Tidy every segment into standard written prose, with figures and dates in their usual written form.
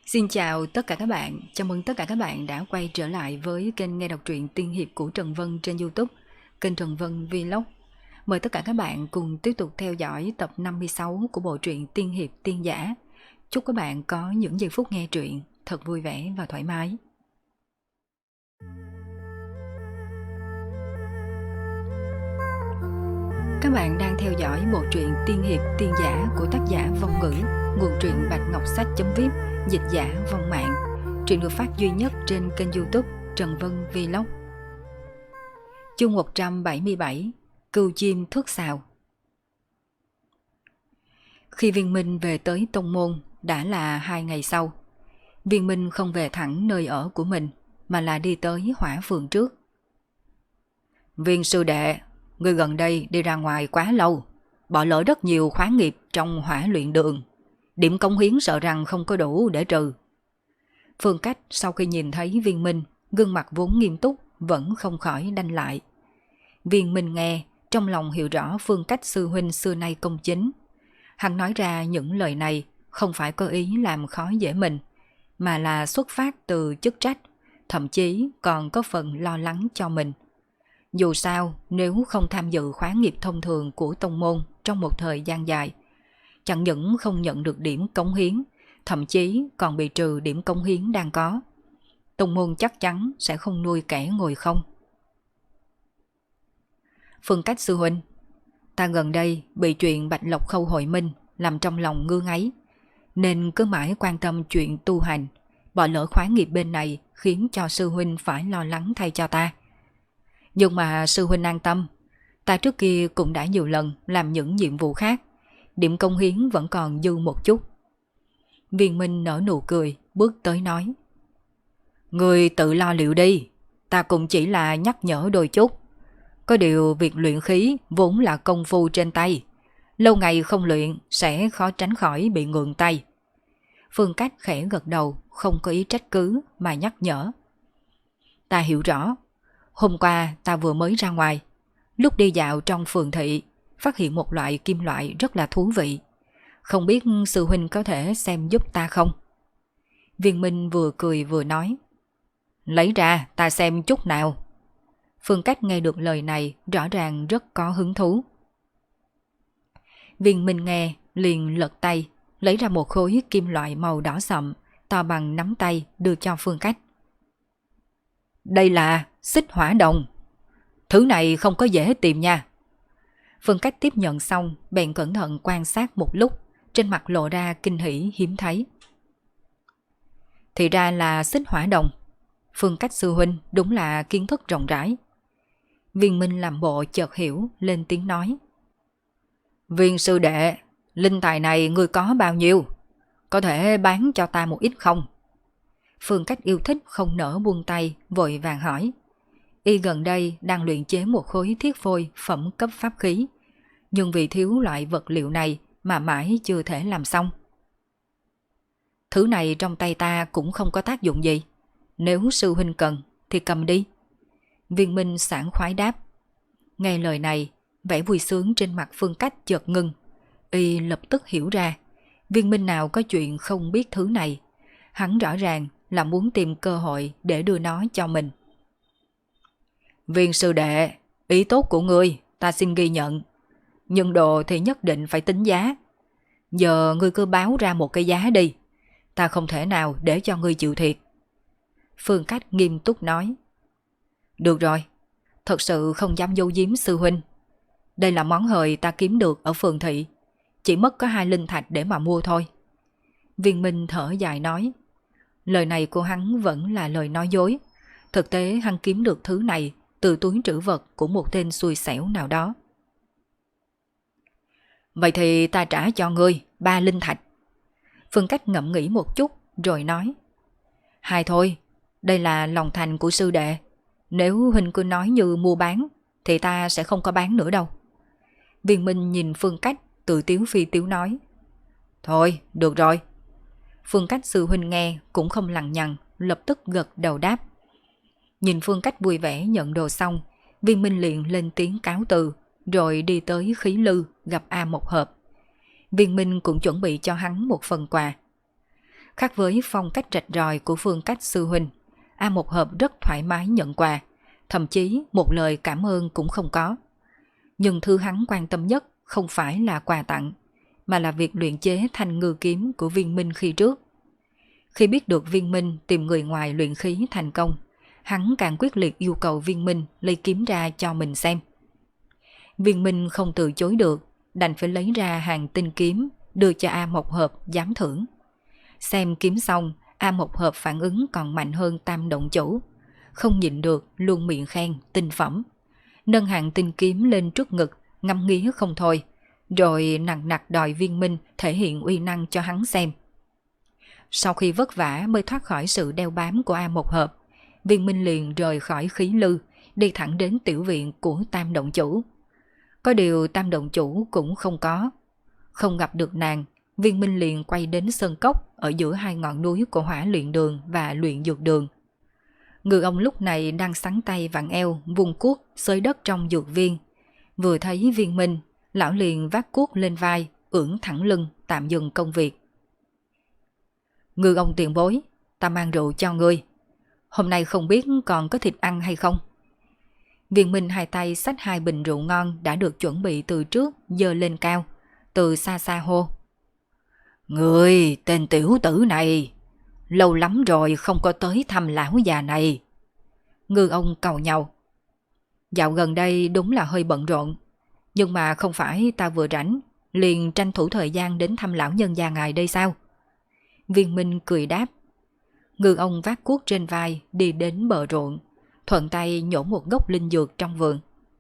Xin chào tất cả các bạn, chào mừng tất cả các bạn đã quay trở lại với kênh nghe đọc truyện tiên hiệp của Trần Vân trên YouTube, kênh Trần Vân Vlog. Mời tất cả các bạn cùng tiếp tục theo dõi tập 56 của bộ truyện tiên hiệp tiên giả. Chúc các bạn có những giây phút nghe truyện thật vui vẻ và thoải mái. Các bạn đang theo dõi bộ truyện tiên hiệp tiên giả của tác giả Vong Ngữ, nguồn truyện bạch ngọc sách.vip, dịch giả Vong Mạng. Truyện được phát duy nhất trên kênh YouTube Trần Vân Vlog. Chương 177, Cừu chim thước sào. Khi Viên Minh về tới tông môn đã là 2 ngày sau. Viên Minh không về thẳng nơi ở của mình mà là đi tới hỏa phường trước. Viên sư đệ, người gần đây đi ra ngoài quá lâu, bỏ lỡ rất nhiều khóa nghiệp trong hỏa luyện đường. Điểm cống hiến sợ rằng không có đủ để trừ. Phương Cách sau khi nhìn thấy Viên Minh, gương mặt vốn nghiêm túc vẫn không khỏi đanh lại. Viên Minh nghe, trong lòng hiểu rõ Phương Cách sư huynh xưa nay công chính. Hắn nói ra những lời này không phải có ý làm khó dễ mình, mà là xuất phát từ chức trách, thậm chí còn có phần lo lắng cho mình. Dù sao, nếu không tham dự khóa nghiệp thông thường của tông môn trong một thời gian dài, chẳng những không nhận được điểm cống hiến, thậm chí còn bị trừ điểm cống hiến đang có. Tông môn chắc chắn sẽ không nuôi kẻ ngồi không. Phương Cách sư huynh, ta gần đây bị chuyện Bạch Lộc Khâu hội minh làm trong lòng ngứa ngáy, nên cứ mãi quan tâm chuyện tu hành, bỏ lỡ khóa nghiệp bên này khiến cho sư huynh phải lo lắng thay cho ta. Nhưng mà sư huynh an tâm, ta trước kia cũng đã nhiều lần làm những nhiệm vụ khác, điểm công hiến vẫn còn dư một chút. Viên Minh nở nụ cười, bước tới nói: Người tự lo liệu đi, ta cũng chỉ là nhắc nhở đôi chút. Có điều việc luyện khí vốn là công phu trên tay, lâu ngày không luyện sẽ khó tránh khỏi bị ngượng tay. Phương Cách khẽ gật đầu, không có ý trách cứ mà nhắc nhở: Ta hiểu rõ. Hôm qua ta vừa mới ra ngoài, lúc đi dạo trong phường thị, phát hiện một loại kim loại rất là thú vị. Không biết sư huynh có thể xem giúp ta không? Viên Minh vừa cười vừa nói: Lấy ra ta xem chút nào. Phương Cách nghe được lời này rõ ràng rất có hứng thú. Viên Minh nghe liền lật tay, lấy ra một khối kim loại màu đỏ sậm, to bằng nắm tay đưa cho Phương Cách. Đây là xích hỏa đồng. Thứ này không có dễ tìm nha. Phương Cách tiếp nhận xong bèn cẩn thận quan sát một lúc, trên mặt lộ ra kinh hỉ hiếm thấy. Thì ra là xích hỏa đồng. Phương Cách sư huynh đúng là kiến thức rộng rãi. Viên Minh làm bộ chợt hiểu, lên tiếng nói: Viên sư đệ, linh tài này ngươi có bao nhiêu? Có thể bán cho ta một ít không? Phương Cách yêu thích không nỡ buông tay, vội vàng hỏi. Y gần đây đang luyện chế một khối thiết phôi phẩm cấp pháp khí, nhưng vì thiếu loại vật liệu này mà mãi chưa thể làm xong. Thứ này trong tay ta cũng không có tác dụng gì, nếu sư huynh cần thì cầm đi. Viên Minh sảng khoái đáp. Nghe lời này, vẻ vui sướng trên mặt Phương Cách chợt ngưng. Y lập tức hiểu ra, Viên Minh nào có chuyện không biết thứ này. Hắn rõ ràng là muốn tìm cơ hội để đưa nó cho mình. Viên sư đệ, ý tốt của ngươi ta xin ghi nhận, nhưng đồ thì nhất định phải tính giá. Giờ ngươi cứ báo ra một cái giá đi, ta không thể nào để cho ngươi chịu thiệt. Phương Cách nghiêm túc nói. Được rồi, thật sự không dám giấu giếm sư huynh. Đây là món hời ta kiếm được ở phường thị, chỉ mất có 2 linh thạch để mà mua thôi. Viên Minh thở dài nói. Lời này của hắn vẫn là lời nói dối. Thực tế hắn kiếm được thứ này từ túi trữ vật của một tên xui xẻo nào đó. Vậy thì ta trả cho ngươi 3 linh thạch. Phương Cách ngẫm nghĩ một chút rồi nói. 2 thôi, đây là lòng thành của sư đệ. Nếu huynh cứ nói như mua bán thì ta sẽ không có bán nữa đâu. Viên Minh nhìn Phương Cách tự tiếu phi tiếu nói. Thôi, được rồi. Phương Cách sư huynh nghe cũng không lằng nhằng, lập tức gật đầu đáp. Nhìn Phương Cách vui vẻ nhận đồ xong, Viên Minh liền lên tiếng cáo từ, rồi đi tới Khí Lư gặp A Một Hợp. Viên Minh cũng chuẩn bị cho hắn một phần quà. Khác với phong cách rạch ròi của Phương Cách sư huynh, A Một Hợp rất thoải mái nhận quà, thậm chí một lời cảm ơn cũng không có. Nhưng thứ hắn quan tâm nhất không phải là quà tặng, mà là việc luyện chế thanh ngư kiếm của Viên Minh khi trước. Khi biết được Viên Minh tìm người ngoài luyện khí thành công, hắn càng quyết liệt yêu cầu Viên Minh lấy kiếm ra cho mình xem. Viên Minh không từ chối được, đành phải lấy ra hàng tinh kiếm đưa cho A Một Hợp giám thưởng. Xem kiếm xong, A Một Hợp phản ứng còn mạnh hơn Tam Động Chủ, không nhịn được luôn miệng khen tinh phẩm, nâng hàng tinh kiếm lên trước ngực, ngâm nghĩ không thôi, rồi nặng nặc đòi Viên Minh thể hiện uy năng cho hắn xem. Sau khi vất vả mới thoát khỏi sự đeo bám của A Một Hợp, Viên Minh liền rời khỏi khí lư, đi thẳng đến tiểu viện của Tam Động Chủ. Có điều Tam Động Chủ cũng không có. Không gặp được nàng, Viên Minh liền quay đến sơn cốc ở giữa hai ngọn núi của Hỏa Luyện Đường và Luyện Dược Đường. Ngư ông lúc này đang xắn tay vặn eo, vùng cuốc xới đất trong dược viên. Vừa thấy Viên Minh, lão liền vác cuốc lên vai, ưỡn thẳng lưng, tạm dừng công việc. Ngư ông tiền bối, ta mang rượu cho ngươi. Hôm nay không biết còn có thịt ăn hay không? Viên Minh hai tay xách hai bình rượu ngon đã được chuẩn bị từ trước, giơ lên cao, từ xa xa hô. Ngươi, tên tiểu tử này, lâu lắm rồi không có tới thăm lão già này. Ngư ông cầu nhau. Dạo gần đây đúng là hơi bận rộn, nhưng mà không phải ta vừa rảnh, liền tranh thủ thời gian đến thăm lão nhân già ngài đây sao? Viên Minh cười đáp. Ngư ông vác cuốc trên vai đi đến bờ ruộng, thuận tay nhổ một gốc linh dược trong vườn.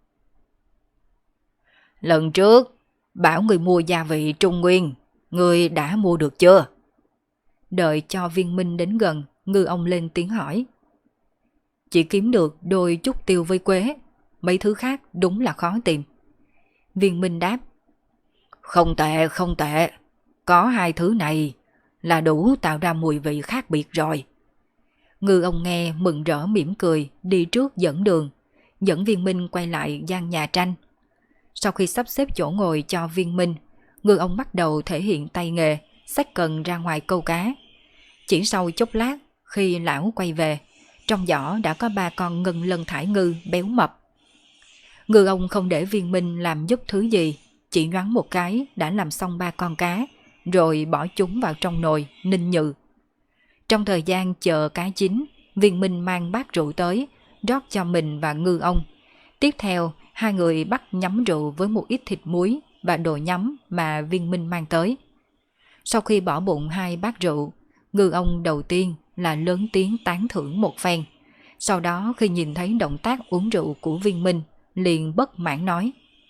Lần trước, bảo người mua gia vị Trung Nguyên, người đã mua được chưa? Đợi cho Viên Minh đến gần, Ngư ông lên tiếng hỏi. Chỉ kiếm được đôi chút tiêu với quế, mấy thứ khác đúng là khó tìm. Viên Minh đáp. Không tệ, không tệ, có hai thứ này là đủ tạo ra mùi vị khác biệt rồi. Ngư ông nghe mừng rỡ mỉm cười, đi trước dẫn đường, dẫn Viên Minh quay lại gian nhà tranh. Sau khi sắp xếp chỗ ngồi cho Viên Minh, Ngư ông bắt đầu thể hiện tay nghề, xách cần ra ngoài câu cá. Chỉ sau chốc lát, khi lão quay về, trong giỏ đã có 3 con ngân lân thải ngư béo mập. Ngư ông không để Viên Minh làm giúp thứ gì, chỉ nhoáng một cái đã làm xong 3 con cá, rồi bỏ chúng vào trong nồi ninh nhừ. Trong thời gian chờ cá chín, Viên Minh mang bát rượu tới, rót cho mình và Ngư ông. Tiếp theo, hai người bắt nhắm rượu với một ít thịt muối và đồ nhắm mà Viên Minh mang tới. Sau khi bỏ bụng 2 bát rượu, Ngư ông đầu tiên là lớn tiếng tán thưởng một phen. Sau đó khi nhìn thấy động tác uống rượu của Viên Minh, liền bất mãn nói.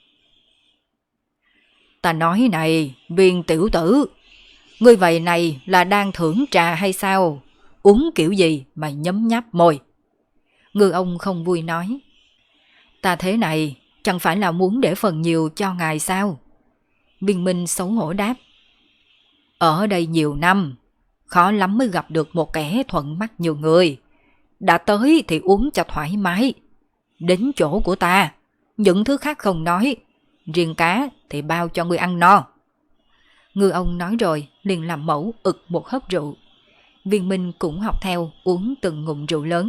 Ta nói này, Viên tiểu tử, ngươi vậy này là đang thưởng trà hay sao? Uống kiểu gì mà nhấm nháp môi? Ngư ông không vui nói. Ta thế này chẳng phải là muốn để phần nhiều cho ngài sao? Viên Minh xấu hổ đáp. Ở đây nhiều năm, khó lắm mới gặp được một kẻ thuận mắt như người. Đã tới thì uống cho thoải mái. Đến chỗ của ta, những thứ khác không nói, riêng cá thì bao cho người ăn no. Ngư ông nói rồi liền làm mẫu ực một hớp rượu. Viên Minh cũng học theo uống từng ngụm rượu lớn.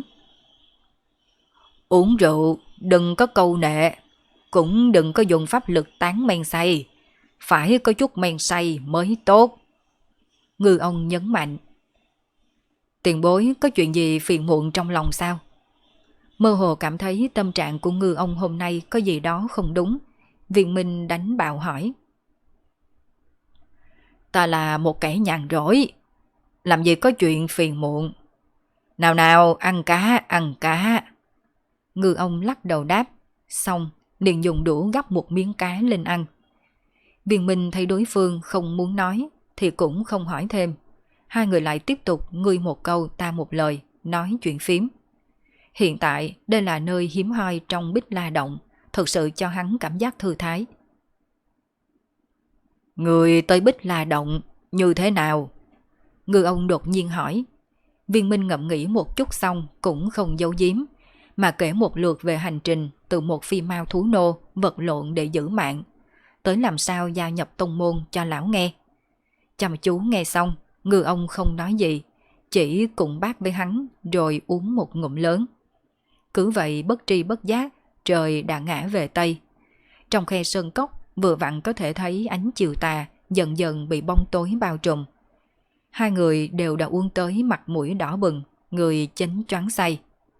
Uống rượu đừng có câu nệ, cũng đừng có dùng pháp lực tán men say, phải có chút men say mới tốt. Ngư ông nhấn mạnh. Tiền bối có chuyện gì phiền muộn trong lòng sao? Mơ hồ cảm thấy tâm trạng của Ngư ông hôm nay có gì đó không đúng. Viên Minh đánh bạo hỏi. Ta là một kẻ nhàn rỗi, làm gì có chuyện phiền muộn. Nào nào, ăn cá, ăn cá. Ngư ông lắc đầu đáp, xong liền dùng đũa gắp một miếng cá lên ăn. Viên Minh thấy đối phương không muốn nói thì cũng không hỏi thêm. Hai người lại tiếp tục ngươi một câu ta một lời, nói chuyện phím. Hiện tại đây là nơi hiếm hoi trong Bích La Động, thực sự cho hắn cảm giác thư thái. Người tới Bích La Động như thế nào? Ngư ông đột nhiên hỏi. Viên Minh ngẫm nghĩ một chút xong cũng không giấu giếm, mà kể một lượt về hành trình từ một phi mao thú nô vật lộn để giữ mạng, tới làm sao gia nhập tông môn cho lão nghe. Chăm chú nghe xong, Ngư ông không nói gì, chỉ cùng bát với hắn rồi uống một ngụm lớn. Cứ vậy bất tri bất giác, trời đã ngã về Tây. Trong khe sơn cốc vừa vặn có thể thấy ánh chiều tà dần dần bị bóng tối bao trùm. Hai người đều đã uống tới mặt mũi đỏ bừng, người chánh choáng say.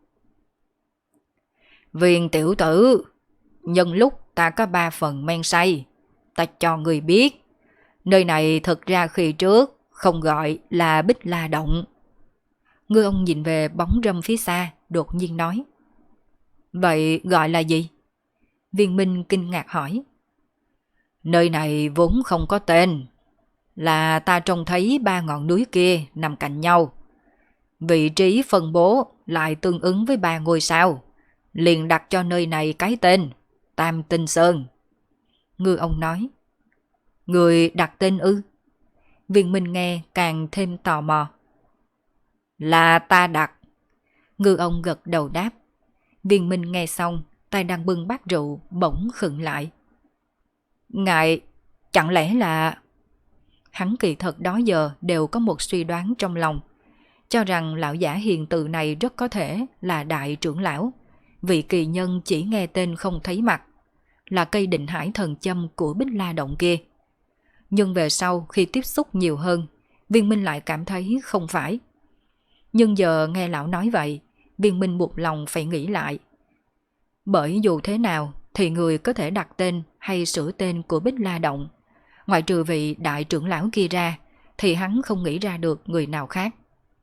Viên tiểu tử, nhân lúc ta có 3 phần men say, ta cho người biết, nơi này thực ra khi trước không gọi là Bích La Động. Ngư ông nhìn về bóng râm phía xa, đột nhiên nói. Vậy gọi là gì? Viên Minh kinh ngạc hỏi. Nơi này vốn không có tên, là ta trông thấy 3 ngọn núi kia nằm cạnh nhau. Vị trí phân bố lại tương ứng với 3 ngôi sao, liền đặt cho nơi này cái tên Tam Tinh Sơn. Ngư ông nói. Người đặt tên ư? Viên Minh nghe càng thêm tò mò. Là ta đặt. Ngư ông gật đầu đáp. Viên Minh nghe xong, tay đang bưng bát rượu bỗng khựng lại. Ngài, chẳng lẽ là... Hắn kỳ thật đó giờ đều có một suy đoán trong lòng, cho rằng lão giả hiền từ này rất có thể là đại trưởng lão, vị kỳ nhân chỉ nghe tên không thấy mặt, là cây Định Hải thần châm của Bích La Động kia. Nhưng về sau khi tiếp xúc nhiều hơn, Viên Minh lại cảm thấy không phải. Nhưng giờ nghe lão nói vậy, Viên Minh buộc lòng phải nghĩ lại. Bởi dù thế nào thì người có thể đặt tên hay sửa tên của Bích La Động, ngoại trừ vị đại trưởng lão kia ra, thì hắn không nghĩ ra được người nào khác.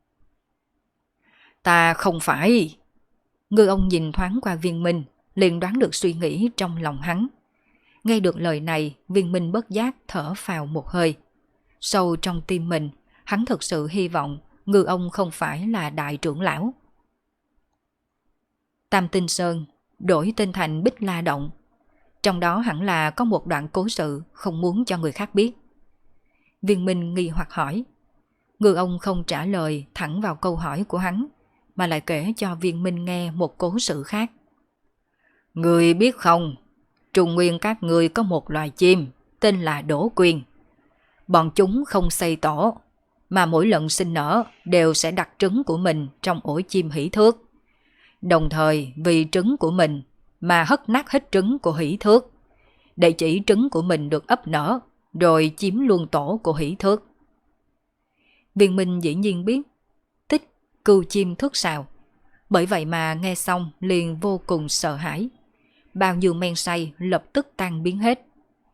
Ta không phải. Ngư ông nhìn thoáng qua Viên Minh, liền đoán được suy nghĩ trong lòng hắn. Nghe được lời này, Viên Minh bất giác thở phào một hơi. Sâu trong tim mình, hắn thực sự hy vọng Ngư ông không phải là đại trưởng lão. Tam Tinh Sơn đổi tên thành Bích La Động. Trong đó hẳn là có một đoạn cố sự không muốn cho người khác biết. Viên Minh nghi hoặc hỏi. Ngư ông không trả lời thẳng vào câu hỏi của hắn, mà lại kể cho Viên Minh nghe một cố sự khác. Người biết không, Trung Nguyên các người có một loài chim tên là đỗ quyên. Bọn chúng không xây tổ, mà mỗi lần sinh nở đều sẽ đặt trứng của mình trong ổ chim hỷ thước. Đồng thời vì trứng của mình mà hất nát hết trứng của hỷ thước, để chỉ trứng của mình được ấp nở, rồi chiếm luôn tổ của hỷ thước. Viên Minh dĩ nhiên biết tích cừu chim thước sào, bởi vậy mà nghe xong liền vô cùng sợ hãi. Bao nhiêu men say lập tức tan biến hết.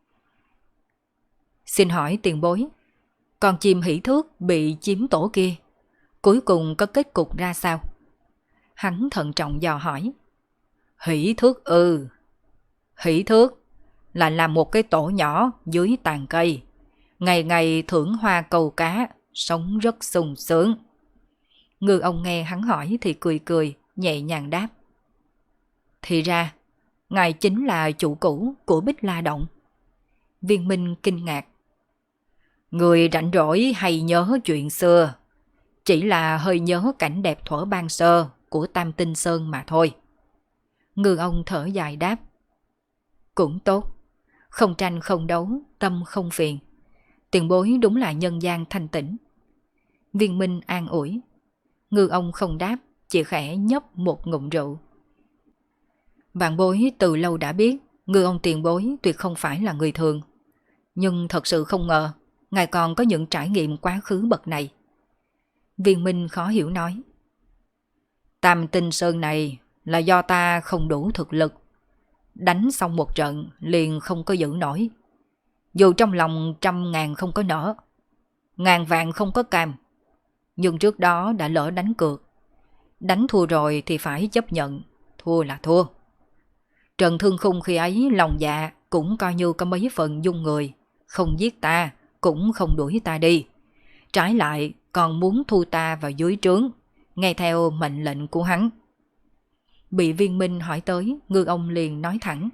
Xin hỏi tiền bối, con chim hỷ thước bị chiếm tổ kia, cuối cùng có kết cục ra sao? Hắn thận trọng dò hỏi. Hỷ thước ư? Hỷ thước là làm một cái tổ nhỏ dưới tàn cây, ngày ngày thưởng hoa câu cá, sống rất sung sướng. Ngư ông nghe hắn hỏi thì cười cười, nhẹ nhàng đáp. Thì ra, ngài chính là chủ cũ của Bích La Động. Viên Minh kinh ngạc. Người rảnh rỗi hay nhớ chuyện xưa, chỉ là hơi nhớ cảnh đẹp thuở ban sơ của Tam Tinh Sơn mà thôi. Ngư ông thở dài đáp. Cũng tốt, không tranh không đấu, tâm không phiền. Tiền bối đúng là nhân gian thanh tĩnh. Viên Minh an ủi. Ngư ông không đáp, chỉ khẽ nhấp một ngụm rượu. Vạn bối từ lâu đã biết ngư ông tiền bối tuyệt không phải là người thường, nhưng thật sự không ngờ ngài còn có những trải nghiệm quá khứ bậc này. Viên Minh khó hiểu nói. Tam Tinh Sơn này là do ta không đủ thực lực, đánh xong một trận liền không có giữ nổi. Dù trong lòng 100.000 không có nở, 1000 vạn không có cam, nhưng trước đó đã lỡ đánh cược. Đánh thua rồi thì phải chấp nhận, thua là thua. Trần Thương Khung khi ấy lòng dạ cũng coi như có mấy phần dung người, không giết ta, cũng không đuổi ta đi. Trái lại còn muốn thu ta vào dưới trướng, nghe theo mệnh lệnh của hắn. Bị Viên Minh hỏi tới, Ngư ông liền nói thẳng.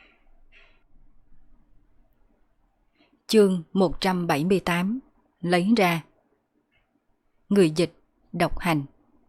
Chương 178 lấy ra. Người dịch độc hành.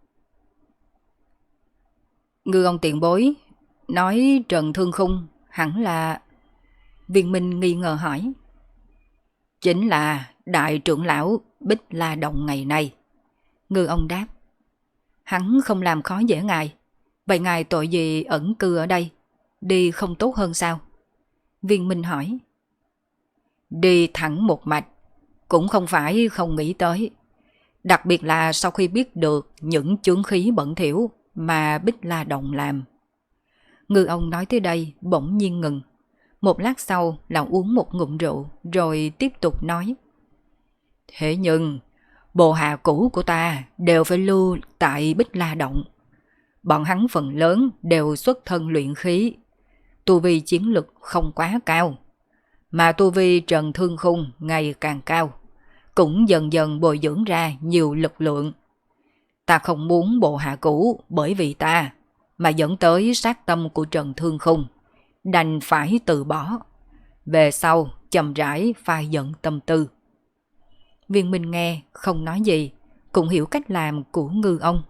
Ngư ông tiền bối nói Trần Thương Khung hẳn là... Viên Minh nghi ngờ hỏi. Chính là đại trưởng lão Bích La Động ngày nay. Ngư ông đáp. Hắn không làm khó dễ ngài. Vậy ngài tội gì ẩn cư ở đây? Đi không tốt hơn sao? Viên Minh hỏi. Đi thẳng một mạch, cũng không phải không nghĩ tới. Đặc biệt là sau khi biết được những chướng khí bẩn thỉu mà Bích La Động làm. Ngư ông nói tới đây bỗng nhiên ngừng. Một lát sau là uống một ngụm rượu rồi tiếp tục nói. Thế nhưng bộ hạ cũ của ta đều phải lưu tại Bích La Động. Bọn hắn phần lớn đều xuất thân luyện khí. Tu vi chiến lực không quá cao. Mà tu vi Trần Thương Khung ngày càng cao, cũng dần dần bồi dưỡng ra nhiều lực lượng. Ta không muốn bộ hạ cũ bởi vì ta mà dẫn tới sát tâm của Trần Thương Khung, đành phải từ bỏ. Về sau chậm rãi phai giận tâm tư. Viên Minh nghe không nói gì, cũng hiểu cách làm của Ngư ông.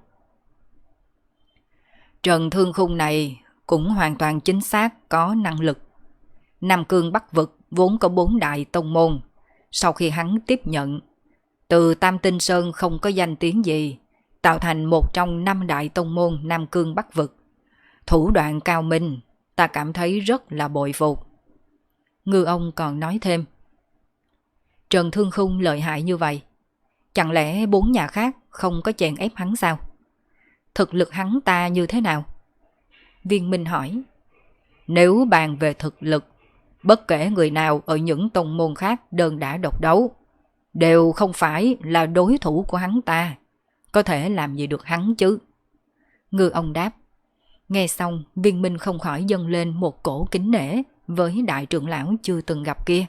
Trần Thương Khung này cũng hoàn toàn chính xác có năng lực. Nam Cương Bắc Vực vốn có 4 đại tông môn. Sau khi hắn tiếp nhận, từ Tam Tinh Sơn không có danh tiếng gì, tạo thành một trong 5 đại tông môn Nam Cương Bắc Vực. Thủ đoạn cao minh, ta cảm thấy rất là bội phục. Ngư ông còn nói thêm. Trần Thương Khung lợi hại như vậy, chẳng lẽ 4 nhà khác không có chèn ép hắn sao? Thực lực hắn ta như thế nào? Viên Minh hỏi. Nếu bàn về thực lực, bất kể người nào ở những tông môn khác đơn đả độc đấu, đều không phải là đối thủ của hắn ta. Có thể làm gì được hắn chứ? Ngư ông đáp. Nghe xong, Viên Minh không khỏi dâng lên một cổ kính nể với đại trưởng lão chưa từng gặp kia.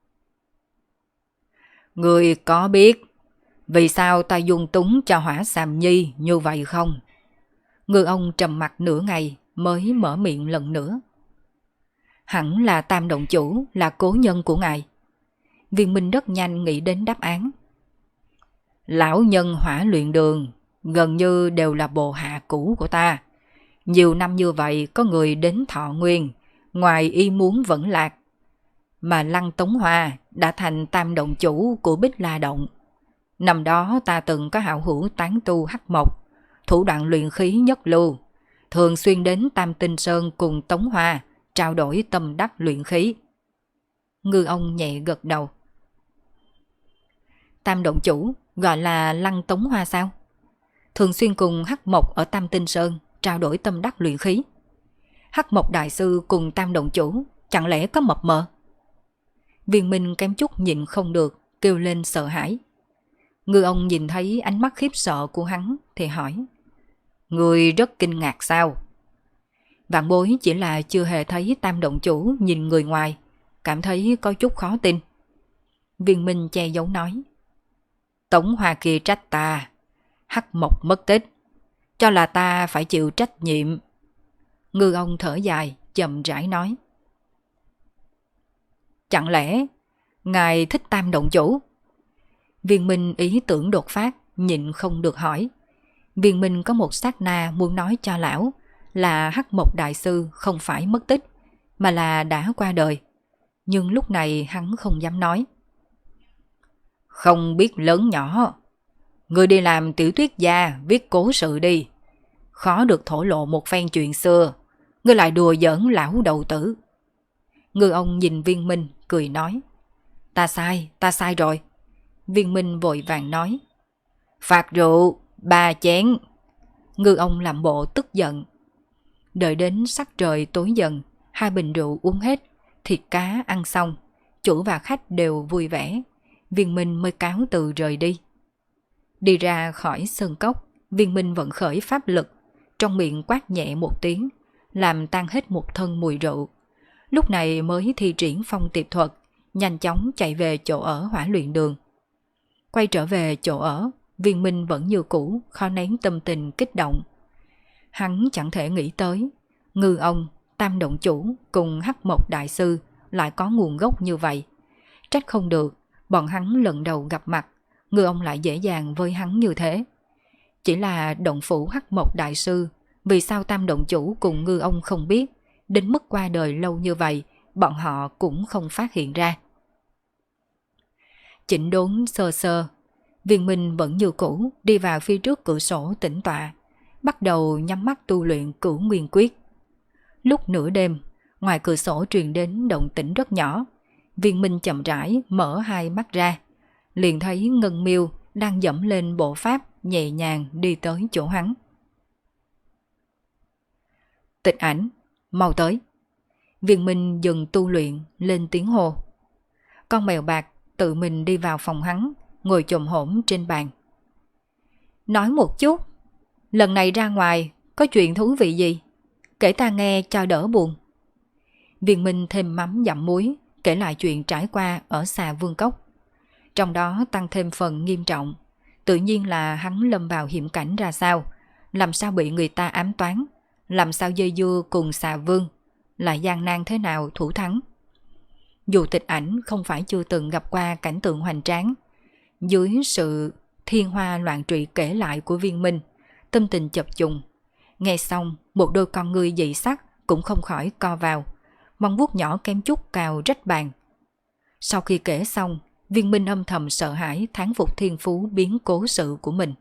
Người có biết vì sao ta dung túng cho Hỏa Xàm Nhi như vậy không? Ngư ông trầm mặc nửa ngày mới mở miệng lần nữa. Hẳn là Tam Động Chủ là cố nhân của ngài. Viên Minh rất nhanh nghĩ đến đáp án. Lão nhân Hỏa Luyện Đường gần như đều là bộ hạ cũ của ta. Nhiều năm như vậy có người đến Thọ Nguyên, ngoài ý muốn vẫn lạc. Mà Lăng Tống Hoa đã thành Tam Động Chủ của Bích La Động. Năm đó ta từng có hảo hữu tán tu hắc mộc, thủ đoạn luyện khí nhất lưu, thường xuyên đến Tam Tinh Sơn cùng Tống Hoa trao đổi tâm đắc luyện khí. Ngư ông nhẹ gật đầu. Tam Động Chủ gọi là Lăng Tống Hoa sao? Thường xuyên cùng hắc mộc ở Tam Tinh Sơn trao đổi tâm đắc luyện khí. Hắc Mộc Đại Sư cùng Tam Động Chủ chẳng lẽ có mập mờ? Viên Minh kém chút nhịn không được, kêu lên sợ hãi. Ngư ông nhìn thấy ánh mắt khiếp sợ của hắn thì hỏi. Người rất kinh ngạc sao? Vạn bối chỉ là chưa hề thấy Tam Động Chủ nhìn người ngoài, cảm thấy có chút khó tin. Viên Minh che giấu nói. Tống Hoa kia trách ta, Hắc Mộc mất tích, cho là ta phải chịu trách nhiệm. Ngư ông thở dài, chậm rãi nói. Chẳng lẽ ngài thích Tam Động Chủ? Viên Minh ý tưởng đột phát, nhịn không được hỏi. Viên Minh có một sát na muốn nói cho lão là Hắc Mộc Đại Sư không phải mất tích, mà là đã qua đời. Nhưng lúc này hắn không dám nói. Không biết lớn nhỏ, người đi làm tiểu thuyết gia viết cố sự đi. Khó được thổ lộ một phen chuyện xưa, ngươi lại đùa giỡn lão đầu tử. Ngư ông nhìn Viên Minh cười nói. Ta sai rồi. Viên Minh vội vàng nói. Phạt rượu 3 chén. Ngư ông làm bộ tức giận. Đợi đến sắc trời tối dần, 2 bình rượu uống hết, thịt cá ăn xong, chủ và khách đều vui vẻ. Viên Minh mới cáo từ rời đi. Đi ra khỏi sơn cốc, Viên Minh vận khởi pháp lực, trong miệng quát nhẹ một tiếng, làm tan hết một thân mùi rượu. Lúc này mới thi triển phong tiệp thuật, nhanh chóng chạy về chỗ ở Hỏa Luyện Đường. Quay trở về chỗ ở, Viên Minh vẫn như cũ, khó nén tâm tình kích động. Hắn chẳng thể nghĩ tới, Ngư ông, Tam Động Chủ cùng Hắc Mộc Đại Sư lại có nguồn gốc như vậy. Trách không được, bọn hắn lần đầu gặp mặt, Ngư ông lại dễ dàng với hắn như thế. Chỉ là động phủ Hắc Mộc Đại Sư, vì sao Tam Động Chủ cùng Ngư ông không biết, đến mức qua đời lâu như vậy, bọn họ cũng không phát hiện ra. Chỉnh đốn sơ sơ, Viên Minh vẫn như cũ đi vào phía trước cửa sổ tĩnh tọa, bắt đầu nhắm mắt tu luyện Cửu Nguyên Quyết. Lúc nửa đêm, ngoài cửa sổ truyền đến động tĩnh rất nhỏ. Viên Minh chậm rãi mở hai mắt ra, liền thấy Ngân Miêu đang dẫm lên bộ pháp nhẹ nhàng đi tới chỗ hắn. Tịch Ảnh, mau tới. Viên Minh dừng tu luyện, lên tiếng hô. Con mèo bạc tự mình đi vào phòng hắn, ngồi chồm hổm trên bàn. Nói một chút, lần này ra ngoài có chuyện thú vị gì? Kể ta nghe cho đỡ buồn. Viên Minh thêm mắm dặm muối, kể lại chuyện trải qua ở Xà Vương Cốc. Trong đó tăng thêm phần nghiêm trọng, tự nhiên là hắn lâm vào hiểm cảnh ra sao, làm sao bị người ta ám toán, làm sao dây dưa cùng Xà Vương, lại gian nan thế nào thủ thắng. Dù Tịch Ảnh không phải chưa từng gặp qua cảnh tượng hoành tráng, dưới sự thiên hoa loạn trụy kể lại của Viên Minh, tâm tình chập trùng. Nghe xong, một đôi con ngươi dị sắc cũng không khỏi co vào, móng vuốt nhỏ kém chút cào rách bàn. Sau khi kể xong, Viên Minh âm thầm sợ hãi thán phục thiên phú biến cố sự của mình.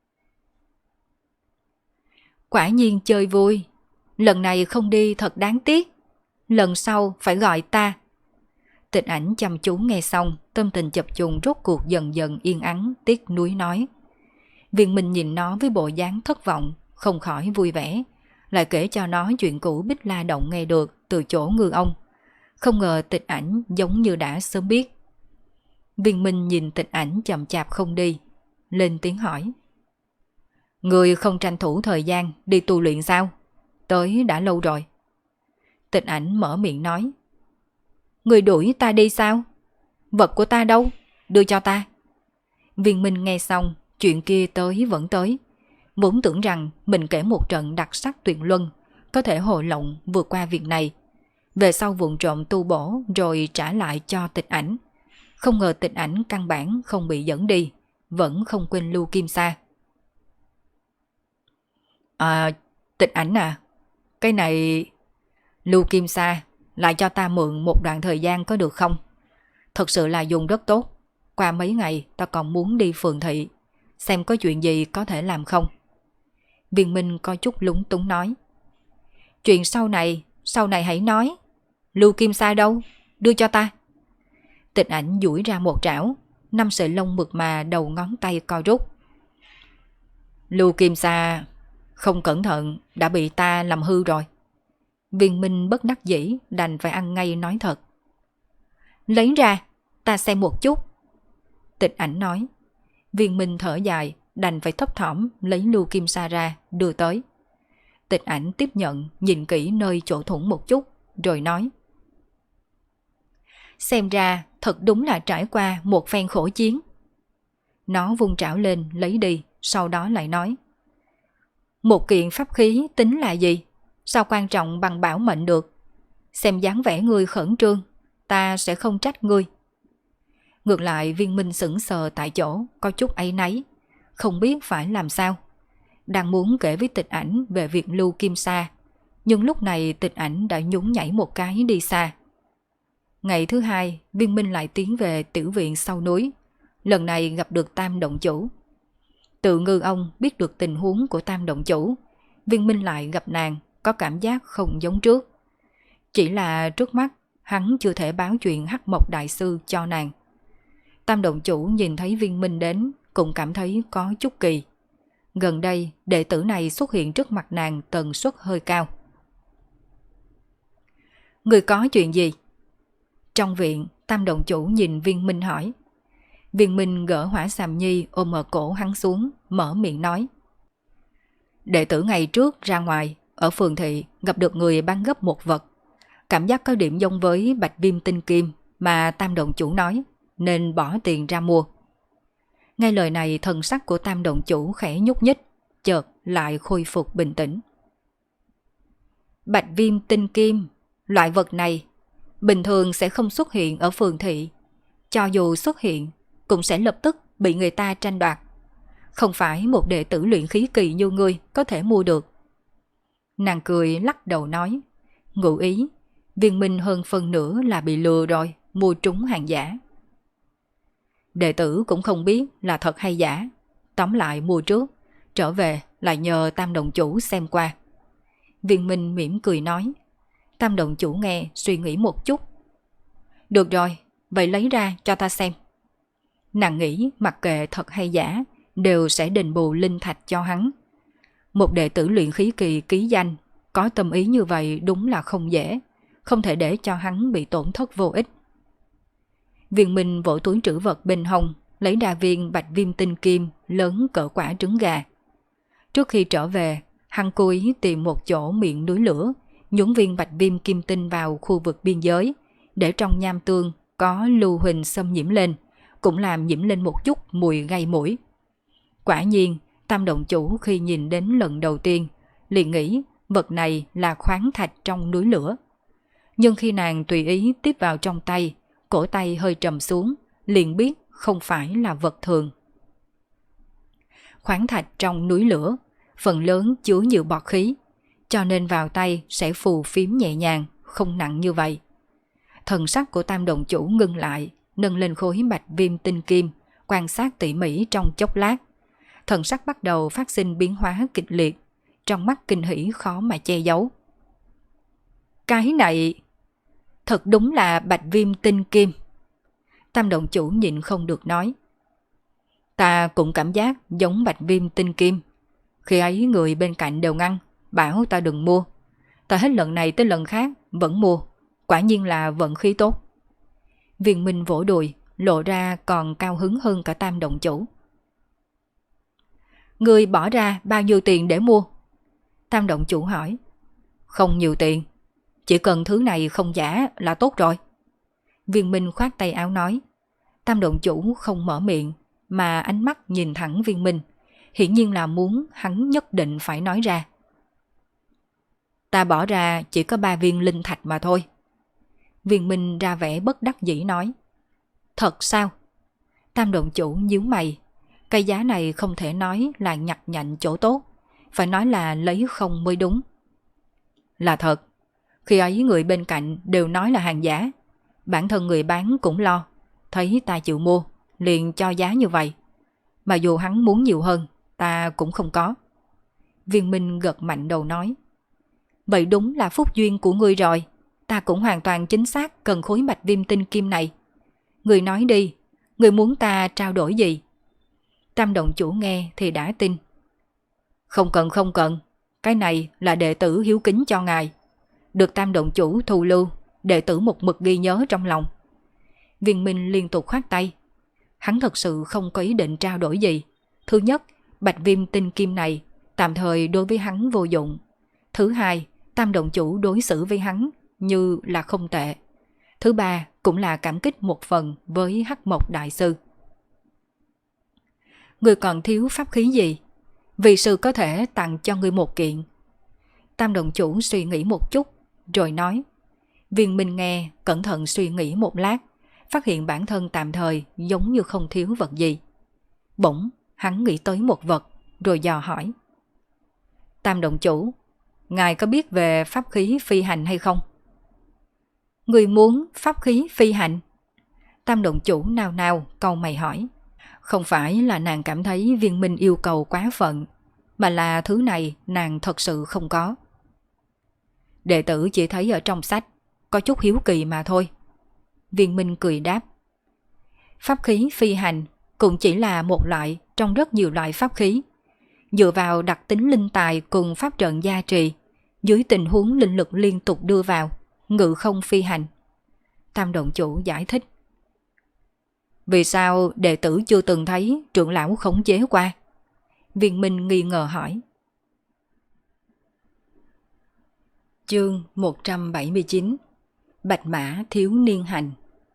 Quả nhiên chơi vui, lần này không đi thật đáng tiếc, lần sau phải gọi ta. Tịch Ảnh chăm chú nghe xong, tâm tình chập trùng rốt cuộc dần dần yên ắng, tiếc nuối nói. Viên Minh nhìn nó với bộ dáng thất vọng, không khỏi vui vẻ, lại kể cho nó chuyện cũ Bích La Động nghe được từ chỗ Ngư Ông. Không ngờ Tịch Ảnh giống như đã sớm biết. Viên Minh nhìn Tịch Ảnh chậm chạp không đi, lên tiếng hỏi. Người không tranh thủ thời gian đi tu luyện sao? Tới đã lâu rồi. Tịch Ảnh mở miệng nói. Người đuổi ta đi sao? Vật của ta đâu? Đưa cho ta. Viên Minh nghe xong, chuyện kia tới vẫn tới. Vốn tưởng rằng mình kể một trận đặc sắc tuyệt luân, có thể hồ lộng vượt qua việc này. Về sau vụng trộm tu bổ rồi trả lại cho Tịch Ảnh. Không ngờ Tịch Ảnh căn bản không bị dẫn đi, vẫn không quên Lưu Kim Sa. Tịch Ảnh à, cái này... Lưu Kim Sa, lại cho ta mượn một đoạn thời gian có được không? Thật sự là dùng rất tốt. Qua mấy ngày ta còn muốn đi phường thị, xem có chuyện gì có thể làm không. Viên Minh có chút lúng túng nói. Chuyện sau này hãy nói. Lưu Kim Sa đâu? Đưa cho ta. Tịch Ảnh duỗi ra một trảo, 5 sợi lông mượt mà đầu ngón tay co rút. Lưu Kim Sa không cẩn thận đã bị ta làm hư rồi. Viên Minh bất đắc dĩ đành phải ăn ngay nói thật. Lấy ra, ta xem một chút. Tịch Ảnh nói. Viên Minh thở dài, đành phải thấp thỏm lấy Lưu Kim Sa ra, đưa tới. Tịch Ảnh tiếp nhận, nhìn kỹ nơi chỗ thủng một chút, rồi nói. Xem ra thật đúng là trải qua một phen khổ chiến. Nó vung trảo lên lấy đi, sau đó lại nói. Một kiện pháp khí tính là gì? Sao quan trọng bằng bảo mệnh được? Xem dáng vẻ ngươi khẩn trương, ta sẽ không trách ngươi. Ngược lại Viên Minh sững sờ tại chỗ, có chút áy náy, không biết phải làm sao. Đang muốn kể với Tịch Ảnh về việc Lưu Kim Sa, nhưng lúc này Tịch Ảnh đã nhún nhảy một cái đi xa. Ngày thứ hai, Viên Minh lại tiến về tiểu viện sau núi, lần này gặp được Tam Động Chủ. Tự Ngư Ông biết được tình huống của Tam Động Chủ, Viên Minh lại gặp nàng, có cảm giác không giống trước. Chỉ là trước mắt, hắn chưa thể báo chuyện Hắc Mộc Đại Sư cho nàng. Tam Động Chủ nhìn thấy Viên Minh đến, cũng cảm thấy có chút kỳ. Gần đây, đệ tử này xuất hiện trước mặt nàng tần suất hơi cao. Người có chuyện gì? Trong viện, Tam Động Chủ nhìn Viên Minh hỏi. Viên Minh gỡ Hỏa Xàm Nhi ôm ở cổ hắn xuống, mở miệng nói. Đệ tử ngày trước ra ngoài, ở phường thị gặp được người bán gấp một vật. Cảm giác có điểm giống với bạch viêm tinh kim mà Tam Động Chủ nói, nên bỏ tiền ra mua. Ngay lời này thần sắc của Tam Động Chủ khẽ nhúc nhích, chợt lại khôi phục bình tĩnh. Bạch viêm tinh kim, loại vật này bình thường sẽ không xuất hiện ở phường thị. Cho dù xuất hiện, cũng sẽ lập tức bị người ta tranh đoạt. Không phải một đệ tử luyện khí kỳ như ngươi có thể mua được. Nàng cười lắc đầu nói, ngụ ý, Viên Minh hơn phần nữa là bị lừa rồi, mua trúng hàng giả. Đệ tử cũng không biết là thật hay giả. Tóm lại mua trước, trở về lại nhờ Tam đồng chủ xem qua. Viên Minh mỉm cười nói. Tam đồng chủ nghe suy nghĩ một chút. Được rồi, vậy lấy ra cho ta xem. Nàng nghĩ mặc kệ thật hay giả đều sẽ đền bù linh thạch cho hắn. Một đệ tử luyện khí kỳ ký danh có tâm ý như vậy đúng là không dễ, không thể để cho hắn bị tổn thất vô ích. Viên Minh vỗ túi trữ vật bên hông, lấy ra viên bạch viêm tinh kim lớn cỡ quả trứng gà. Trước khi trở về, hắn cố ý tìm một chỗ miệng núi lửa, nhúng viên bạch viêm kim tinh vào khu vực biên giới, để trong nham tương có lưu huỳnh xâm nhiễm lên, cũng làm nhiễm lên một chút mùi gây mũi. Quả nhiên, Tam động chủ khi nhìn đến lần đầu tiên, liền nghĩ vật này là khoáng thạch trong núi lửa. Nhưng khi nàng tùy ý tiếp vào trong tay, cổ tay hơi trầm xuống, liền biết không phải là vật thường. Khoáng thạch trong núi lửa, phần lớn chứa nhiều bọt khí, cho nên vào tay sẽ phù phiếm nhẹ nhàng, không nặng như vậy. Thần sắc của Tam động chủ ngưng lại, nâng lên khối bạch viêm tinh kim, quan sát tỉ mỉ trong chốc lát. Thần sắc bắt đầu phát sinh biến hóa kịch liệt, trong mắt kinh hỉ khó mà che giấu. Cái này thật đúng là bạch viêm tinh kim. Tam động chủ nhịn không được nói. Ta cũng cảm giác giống bạch viêm tinh kim. Khi ấy người bên cạnh đều ngăn, bảo ta đừng mua. Ta hết lần này tới lần khác vẫn mua, quả nhiên là vận khí tốt. Viên Minh vỗ đùi, lộ ra còn cao hứng hơn cả Tam động chủ. Người bỏ ra bao nhiêu tiền để mua? Tam động chủ hỏi. Không nhiều tiền, chỉ cần thứ này không giả là tốt rồi. Viên Minh khoát tay áo nói. Tam động chủ không mở miệng, mà ánh mắt nhìn thẳng Viên Minh, hiển nhiên là muốn hắn nhất định phải nói ra. Ta bỏ ra chỉ có 3 viên linh thạch mà thôi. Viên Minh ra vẻ bất đắc dĩ nói. Thật sao? Tam động chủ nhíu mày. Cái giá này không thể nói là nhặt nhạnh chỗ tốt, phải nói là lấy không mới đúng. Là thật. Khi ấy người bên cạnh đều nói là hàng giả. Bản thân người bán cũng lo, thấy ta chịu mua, liền cho giá như vậy. Mà dù hắn muốn nhiều hơn, ta cũng không có. Viên Minh gật mạnh đầu nói. Vậy đúng là phúc duyên của ngươi rồi. Ta cũng hoàn toàn chính xác cần khối bạch viêm tinh kim này. Ngươi nói đi, ngươi muốn ta trao đổi gì? Tam động chủ nghe thì đã tin. Không cần, cái này là đệ tử hiếu kính cho ngài. Được Tam động chủ thu lưu, đệ tử một mực ghi nhớ trong lòng. Viên Minh liên tục khoát tay. Hắn thật sự không có ý định trao đổi gì. Thứ nhất, bạch viêm tinh kim này tạm thời đối với hắn vô dụng. Thứ hai, Tam động chủ đối xử với hắn như là không tệ. Thứ ba, cũng là cảm kích một phần với Hắc Mộc đại sư. Người còn thiếu pháp khí gì? Vị sư có thể tặng cho người một kiện. Tam động chủ suy nghĩ một chút, rồi nói. Viên Minh nghe, cẩn thận suy nghĩ một lát, phát hiện bản thân tạm thời giống như không thiếu vật gì. Bỗng, hắn nghĩ tới một vật, rồi dò hỏi. Tam động chủ, ngài có biết về pháp khí phi hành hay không? Người muốn pháp khí phi hành? Tam động chủ nào nào cau mày hỏi. Không phải là nàng cảm thấy Viên Minh yêu cầu quá phận, mà là thứ này nàng thật sự không có. Đệ tử chỉ thấy ở trong sách, có chút hiếu kỳ mà thôi. Viên Minh cười đáp. Pháp khí phi hành cũng chỉ là một loại trong rất nhiều loại pháp khí. Dựa vào đặc tính linh tài cùng pháp trận gia trì, dưới tình huống linh lực liên tục đưa vào, ngự không phi hành. Tam động chủ giải thích. Vì sao đệ tử chưa từng thấy trưởng lão khống chế qua? Viên Minh nghi ngờ hỏi. Chương 179. Bạch mã thiếu niên hành.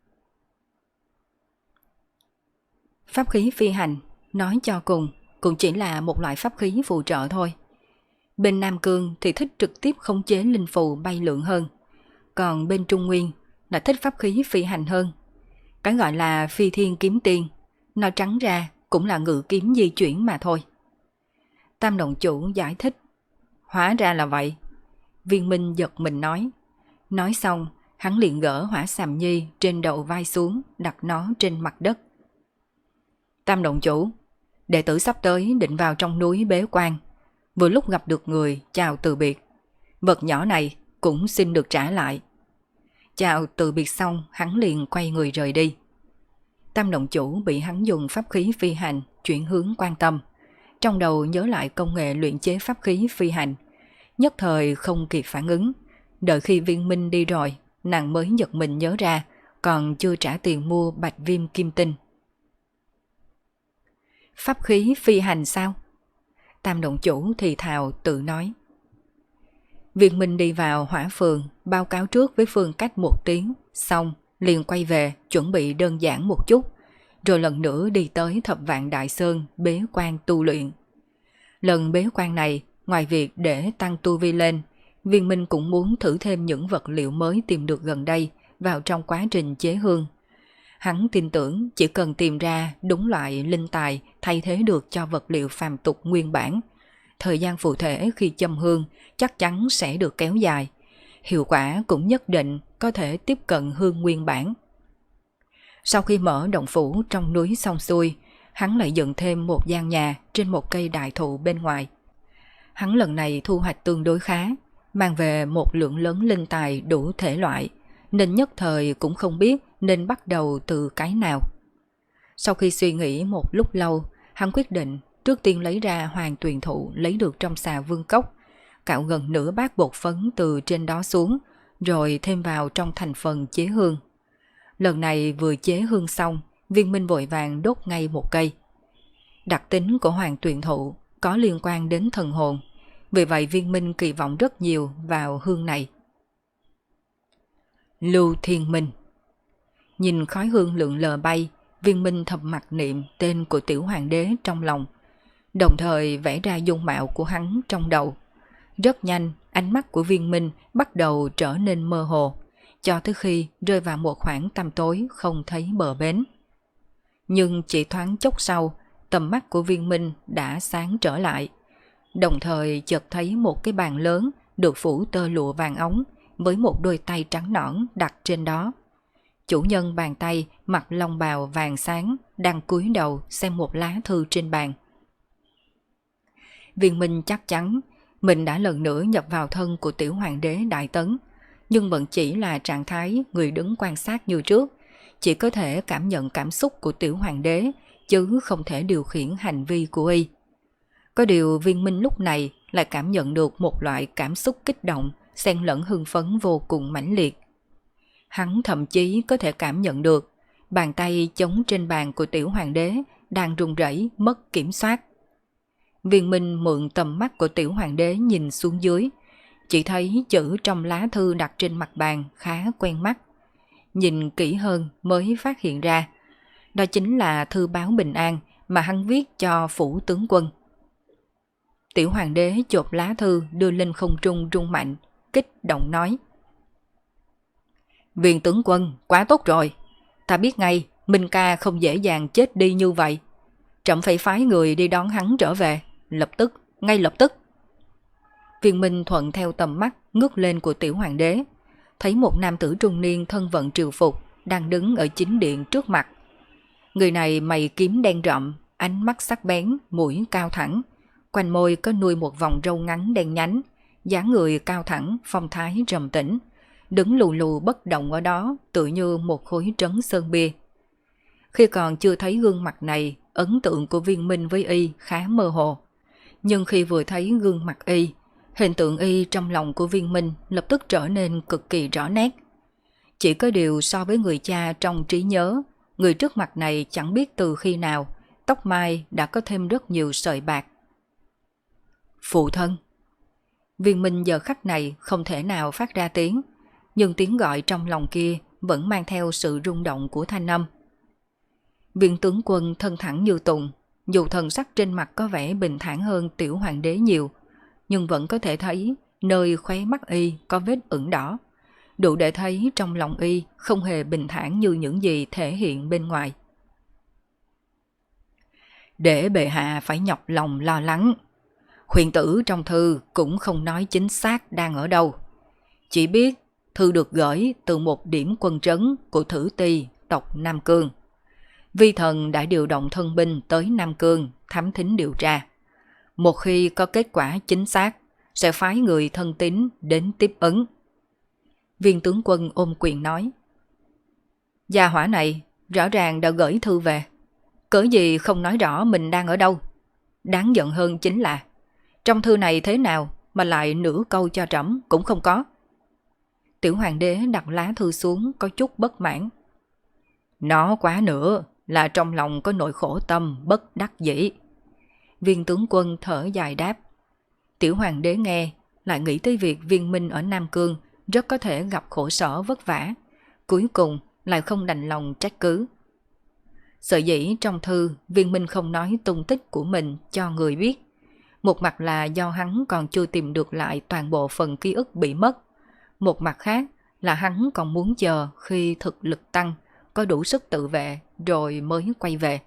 Pháp khí phi hành, nói cho cùng, cũng chỉ là một loại pháp khí phụ trợ thôi. Bên Nam Cương thì thích trực tiếp khống chế linh phù bay lượn hơn, còn bên Trung Nguyên là thích pháp khí phi hành hơn. Cái gọi là phi thiên kiếm tiên, nói trắng ra cũng là ngự kiếm di chuyển mà thôi. Tam động chủ giải thích. Hóa ra là vậy. Viên Minh giật mình nói. Nói xong, hắn liền gỡ hỏa xàm nhi trên đầu vai xuống, đặt nó trên mặt đất. Tam động chủ, đệ tử sắp tới định vào trong núi bế quan, vừa lúc gặp được người chào từ biệt. Vật nhỏ này cũng xin được trả lại. Chào từ biệt xong, hắn liền quay người rời đi. Tam động chủ bị hắn dùng pháp khí phi hành chuyển hướng quan tâm, trong đầu nhớ lại công nghệ luyện chế pháp khí phi hành, nhất thời không kịp phản ứng. Đợi khi Viên Minh đi rồi, nàng mới giật mình nhớ ra còn chưa trả tiền mua bạch viêm kim tinh. Pháp khí phi hành sao? Tam động chủ thì thào tự nói. Viên Minh đi vào hỏa phường, báo cáo trước với Phương Cách một tiếng, xong liền quay về chuẩn bị đơn giản một chút, rồi lần nữa đi tới Thập Vạn Đại Sơn bế quan tu luyện. Lần bế quan này, ngoài việc để tăng tu vi lên, Viên Minh cũng muốn thử thêm những vật liệu mới tìm được gần đây vào trong quá trình chế hương. Hắn tin tưởng chỉ cần tìm ra đúng loại linh tài thay thế được cho vật liệu phàm tục nguyên bản, thời gian phụ thể khi châm hương chắc chắn sẽ được kéo dài, hiệu quả cũng nhất định có thể tiếp cận hương nguyên bản. Sau khi mở động phủ trong núi xong xuôi, hắn lại dựng thêm một gian nhà trên một cây đại thụ bên ngoài. Hắn lần này thu hoạch tương đối khá, mang về một lượng lớn linh tài đủ thể loại, nên nhất thời cũng không biết nên bắt đầu từ cái nào. Sau khi suy nghĩ một lúc lâu, hắn quyết định trước tiên lấy ra hoàng tuyền thụ lấy được trong xà vương cốc, cạo gần nửa bát bột phấn từ trên đó xuống, rồi thêm vào trong thành phần chế hương. Lần này vừa chế hương xong, Viên Minh vội vàng đốt ngay một cây. Đặc tính của hoàng tuyền thụ có liên quan đến thần hồn, vì vậy Viên Minh kỳ vọng rất nhiều vào hương này. Lưu Thiên Minh. Nhìn khói hương lượn lờ bay, Viên Minh thầm mặc niệm tên của tiểu hoàng đế trong lòng, đồng thời vẽ ra dung mạo của hắn trong đầu. Rất nhanh, ánh mắt của Viên Minh bắt đầu trở nên mơ hồ, cho tới khi rơi vào một khoảng tăm tối không thấy bờ bến. Nhưng chỉ thoáng chốc sau, tầm mắt của Viên Minh đã sáng trở lại, đồng thời chợt thấy một cái bàn lớn được phủ tơ lụa vàng óng với một đôi tay trắng nõn đặt trên đó. Chủ nhân bàn tay mặc long bào vàng sáng đang cúi đầu xem một lá thư trên bàn. Viên Minh chắc chắn mình đã lần nữa nhập vào thân của tiểu hoàng đế Đại Tấn, nhưng vẫn chỉ là trạng thái người đứng quan sát như trước, chỉ có thể cảm nhận cảm xúc của tiểu hoàng đế, chứ không thể điều khiển hành vi của y. Có điều Viên Minh lúc này lại cảm nhận được một loại cảm xúc kích động, xen lẫn hưng phấn vô cùng mãnh liệt. Hắn thậm chí có thể cảm nhận được bàn tay chống trên bàn của tiểu hoàng đế đang run rẩy mất kiểm soát. Viên Minh mượn tầm mắt của tiểu hoàng đế nhìn xuống dưới, chỉ thấy chữ trong lá thư đặt trên mặt bàn khá quen mắt. Nhìn kỹ hơn mới phát hiện ra, đó chính là thư báo bình an mà hắn viết cho phủ tướng quân. Tiểu hoàng đế chộp lá thư đưa lên không trung rung mạnh, kích động nói: Viên tướng quân, quá tốt rồi. Ta biết ngay Minh ca không dễ dàng chết đi như vậy. Trẫm phải phái người đi đón hắn trở về, lập tức, ngay lập tức. Viên Minh thuận theo tầm mắt ngước lên của tiểu hoàng đế, thấy một nam tử trung niên thân vận triều phục đang đứng ở chính điện trước mặt. Người này mày kiếm đen rậm, ánh mắt sắc bén, mũi cao thẳng, quanh môi có nuôi một vòng râu ngắn đen nhánh, dáng người cao thẳng, phong thái trầm tĩnh, đứng lù lù bất động ở đó tự như một khối trấn sơn bia. Khi còn chưa thấy gương mặt này, ấn tượng của Viên Minh với y khá mơ hồ, nhưng khi vừa thấy gương mặt y, hình tượng y trong lòng của Viên Minh lập tức trở nên cực kỳ rõ nét. Chỉ có điều so với người cha trong trí nhớ, người trước mặt này chẳng biết từ khi nào tóc mai đã có thêm rất nhiều sợi bạc. Phụ thân. Viên Minh giờ khắc này không thể nào phát ra tiếng, nhưng tiếng gọi trong lòng kia vẫn mang theo sự rung động của thanh âm. Viên tướng quân thân thẳng như tùng, dù thần sắc trên mặt có vẻ bình thản hơn tiểu hoàng đế nhiều, nhưng vẫn có thể thấy nơi khóe mắt y có vết ửng đỏ, đủ để thấy trong lòng y không hề bình thản như những gì thể hiện bên ngoài. Để bệ hạ phải nhọc lòng lo lắng. Huyền tử trong thư cũng không nói chính xác đang ở đâu, chỉ biết thư được gửi từ một điểm quân trấn của Thử Ti tộc Nam Cương. Vi thần đã điều động thân binh tới Nam Cương thám thính điều tra. Một khi có kết quả chính xác, sẽ phái người thân tín đến tiếp ứng. Viên tướng quân ôm quyền nói. Gia hỏa này rõ ràng đã gửi thư về, cớ gì không nói rõ mình đang ở đâu. Đáng giận hơn chính là trong thư này thế nào mà lại nửa câu cho trẫm cũng không có. Tiểu hoàng đế đặt lá thư xuống có chút bất mãn. Nó quá nữa là trong lòng có nỗi khổ tâm bất đắc dĩ. Viên tướng quân thở dài đáp. Tiểu hoàng đế nghe lại nghĩ tới việc Viên Minh ở Nam Cương rất có thể gặp khổ sở vất vả, cuối cùng lại không đành lòng trách cứ. Sở dĩ trong thư Viên Minh không nói tung tích của mình cho người biết, một mặt là do hắn còn chưa tìm được lại toàn bộ phần ký ức bị mất, một mặt khác là hắn còn muốn chờ khi thực lực tăng, có đủ sức tự vệ rồi mới quay về.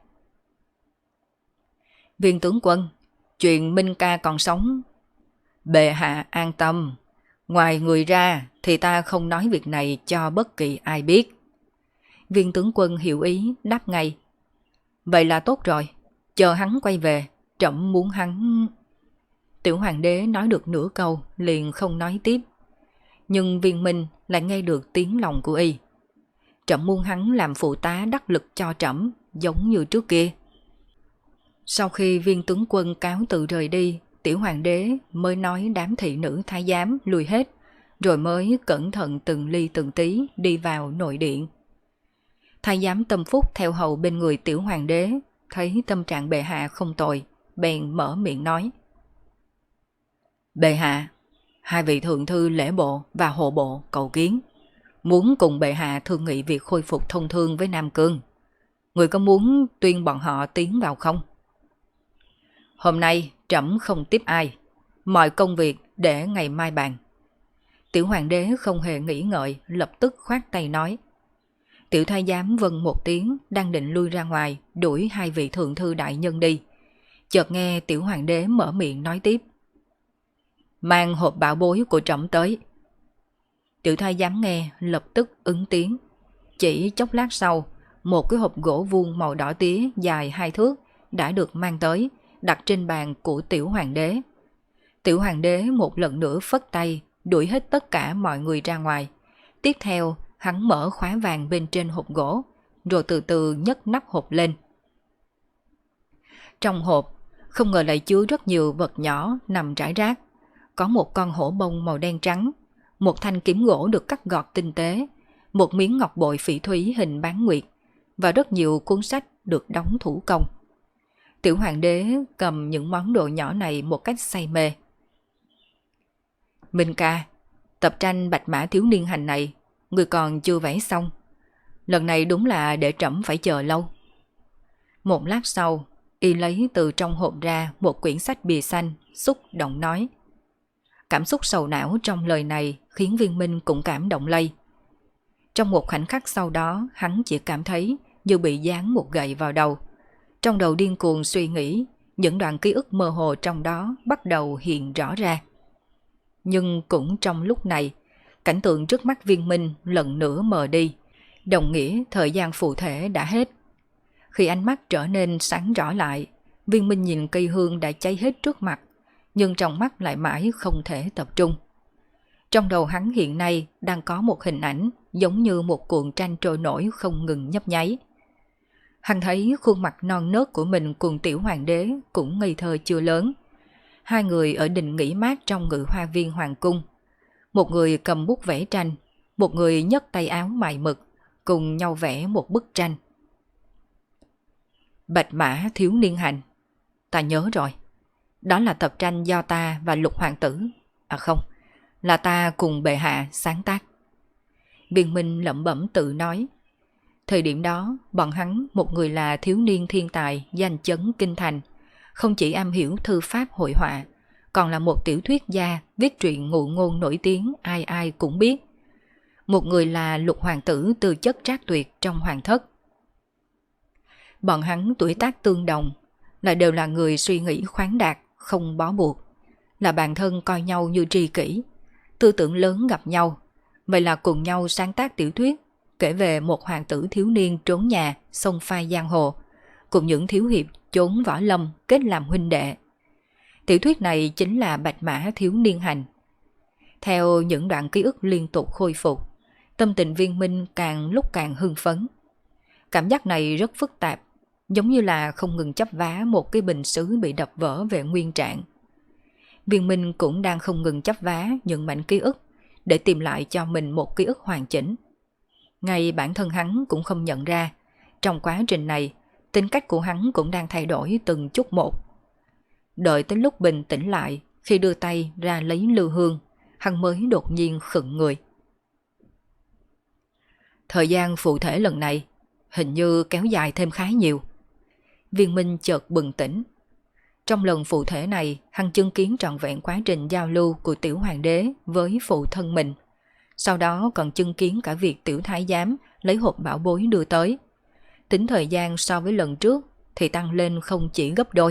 Viên tướng quân, chuyện Minh ca còn sống, bệ hạ an tâm. Ngoài người ra thì ta không nói việc này cho bất kỳ ai biết. Viên tướng quân hiểu ý đáp ngay. Vậy là tốt rồi, chờ hắn quay về, trẫm muốn hắn... Tiểu hoàng đế nói được nửa câu liền không nói tiếp. Nhưng Viên Minh lại nghe được tiếng lòng của y. Trẫm muốn hắn làm phụ tá đắc lực cho trẫm, giống như trước kia. Sau khi viên tướng quân cáo từ rời đi, tiểu hoàng đế mới nói đám thị nữ thái giám lùi hết, rồi mới cẩn thận từng ly từng tí đi vào nội điện. Thái giám Tâm Phúc theo hầu bên người tiểu hoàng đế, thấy tâm trạng bệ hạ không tồi, bèn mở miệng nói. Bệ hạ, hai vị thượng thư lễ bộ và hộ bộ cầu kiến, muốn cùng bệ hạ thương nghị việc khôi phục thông thương với Nam Cương. Người có muốn tuyên bọn họ tiến vào không? Hôm nay trẫm không tiếp ai, mọi công việc để ngày mai bàn. Tiểu hoàng đế không hề nghĩ ngợi, lập tức khoát tay nói. Tiểu thái giám vâng một tiếng, đang định lui ra ngoài, đuổi hai vị thượng thư đại nhân đi. Chợt nghe tiểu hoàng đế mở miệng nói tiếp. Mang hộp bảo bối của trẫm tới. Tiểu thái giám nghe, lập tức ứng tiếng. Chỉ chốc lát sau, một cái hộp gỗ vuông màu đỏ tía dài 2 thước đã được mang tới, đặt trên bàn của tiểu hoàng đế. Tiểu hoàng đế một lần nữa phất tay, đuổi hết tất cả mọi người ra ngoài. Tiếp theo, hắn mở khóa vàng bên trên hộp gỗ, rồi từ từ nhấc nắp hộp lên. Trong hộp, không ngờ lại chứa rất nhiều vật nhỏ nằm rải rác. Có một con hổ bông màu đen trắng, một thanh kiếm gỗ được cắt gọt tinh tế, một miếng ngọc bội phỉ thúy hình bán nguyệt, và rất nhiều cuốn sách được đóng thủ công. Tiểu hoàng đế cầm những món đồ nhỏ này một cách say mê. Minh ca, tập tranh Bạch Mã Thiếu Niên Hành này, người còn chưa vẽ xong. Lần này đúng là để trẫm phải chờ lâu. Một lát sau, y lấy từ trong hộp ra một quyển sách bìa xanh, xúc động nói. Cảm xúc sầu não trong lời này khiến Viên Minh cũng cảm động lây. Trong một khoảnh khắc sau đó, hắn chỉ cảm thấy như bị giáng một gậy vào đầu. Trong đầu điên cuồng suy nghĩ, những đoạn ký ức mơ hồ trong đó bắt đầu hiện rõ ra. Nhưng cũng trong lúc này, cảnh tượng trước mắt Viên Minh lần nữa mờ đi, đồng nghĩa thời gian phụ thể đã hết. Khi ánh mắt trở nên sáng rõ lại, Viên Minh nhìn cây hương đã cháy hết trước mặt, nhưng trong mắt lại mãi không thể tập trung. Trong đầu hắn hiện nay đang có một hình ảnh giống như một cuộn tranh trôi nổi không ngừng nhấp nháy. Hắn thấy khuôn mặt non nớt của mình cùng tiểu hoàng đế cũng ngây thơ chưa lớn. Hai người ở đình nghỉ mát trong ngự hoa viên hoàng cung. Một người cầm bút vẽ tranh, một người nhấc tay áo mài mực, cùng nhau vẽ một bức tranh. Bạch Mã Thiếu Niên Hành. Ta nhớ rồi. Đó là tập tranh do ta và Lục Hoàng tử. À không, là ta cùng bệ hạ sáng tác. Viên Minh lẩm bẩm tự nói. Thời điểm đó, bọn hắn một người là thiếu niên thiên tài danh chấn kinh thành, không chỉ am hiểu thư pháp hội họa, còn là một tiểu thuyết gia viết truyện ngụ ngôn nổi tiếng ai ai cũng biết. Một người là Lục Hoàng tử tư chất trác tuyệt trong hoàng thất. Bọn hắn tuổi tác tương đồng, lại đều là người suy nghĩ khoáng đạt, không bó buộc, là bạn thân coi nhau như tri kỷ, tư tưởng lớn gặp nhau, vậy là cùng nhau sáng tác tiểu thuyết, kể về một hoàng tử thiếu niên trốn nhà, xông pha giang hồ, cùng những thiếu hiệp trốn võ lâm kết làm huynh đệ. Tiểu thuyết này chính là Bạch Mã Thiếu Niên Hành. Theo những đoạn ký ức liên tục khôi phục, tâm tình Viên Minh càng lúc càng hưng phấn. Cảm giác này rất phức tạp, giống như là không ngừng chấp vá một cái bình sứ bị đập vỡ về nguyên trạng. Viên Minh cũng đang không ngừng chấp vá những mảnh ký ức để tìm lại cho mình một ký ức hoàn chỉnh. Ngay bản thân hắn cũng không nhận ra, trong quá trình này, tính cách của hắn cũng đang thay đổi từng chút một. Đợi tới lúc bình tĩnh lại, khi đưa tay ra lấy lư hương, hắn mới đột nhiên khựng người. Thời gian phụ thể lần này hình như kéo dài thêm khá nhiều. Viên Minh chợt bừng tỉnh. Trong lần phụ thể này, hắn chứng kiến trọn vẹn quá trình giao lưu của tiểu hoàng đế với phụ thân mình. Sau đó còn chứng kiến cả việc tiểu thái giám lấy hộp bảo bối đưa tới. Tính thời gian so với lần trước thì tăng lên không chỉ gấp đôi.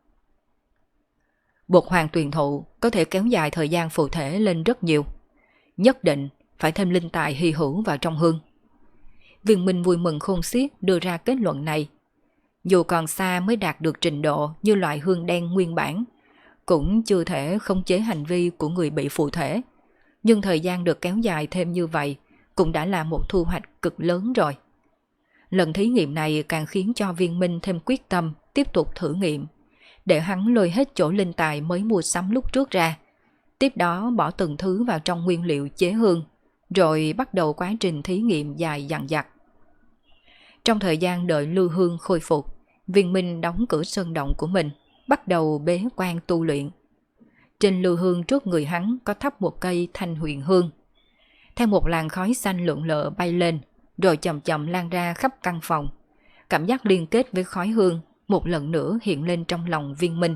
Bột hoàng tuyền thụ có thể kéo dài thời gian phụ thể lên rất nhiều. Nhất định phải thêm linh tài hy hữu vào trong hương. Viên Minh vui mừng khôn xiết đưa ra kết luận này. Dù còn xa mới đạt được trình độ như loại hương đen nguyên bản, cũng chưa thể khống chế hành vi của người bị phụ thể. Nhưng thời gian được kéo dài thêm như vậy cũng đã là một thu hoạch cực lớn rồi. Lần thí nghiệm này càng khiến cho Viên Minh thêm quyết tâm tiếp tục thử nghiệm, để hắn lôi hết chỗ linh tài mới mua sắm lúc trước ra, tiếp đó bỏ từng thứ vào trong nguyên liệu chế hương, rồi bắt đầu quá trình thí nghiệm dài dằng dặc. Trong thời gian đợi lưu hương khôi phục, Viên Minh đóng cửa sơn động của mình, bắt đầu bế quan tu luyện. Trên lưu hương trước người hắn có thắp một cây thanh huyền hương. Theo một làn khói xanh lượn lờ bay lên, rồi chậm chậm lan ra khắp căn phòng. Cảm giác liên kết với khói hương một lần nữa hiện lên trong lòng Viên Minh.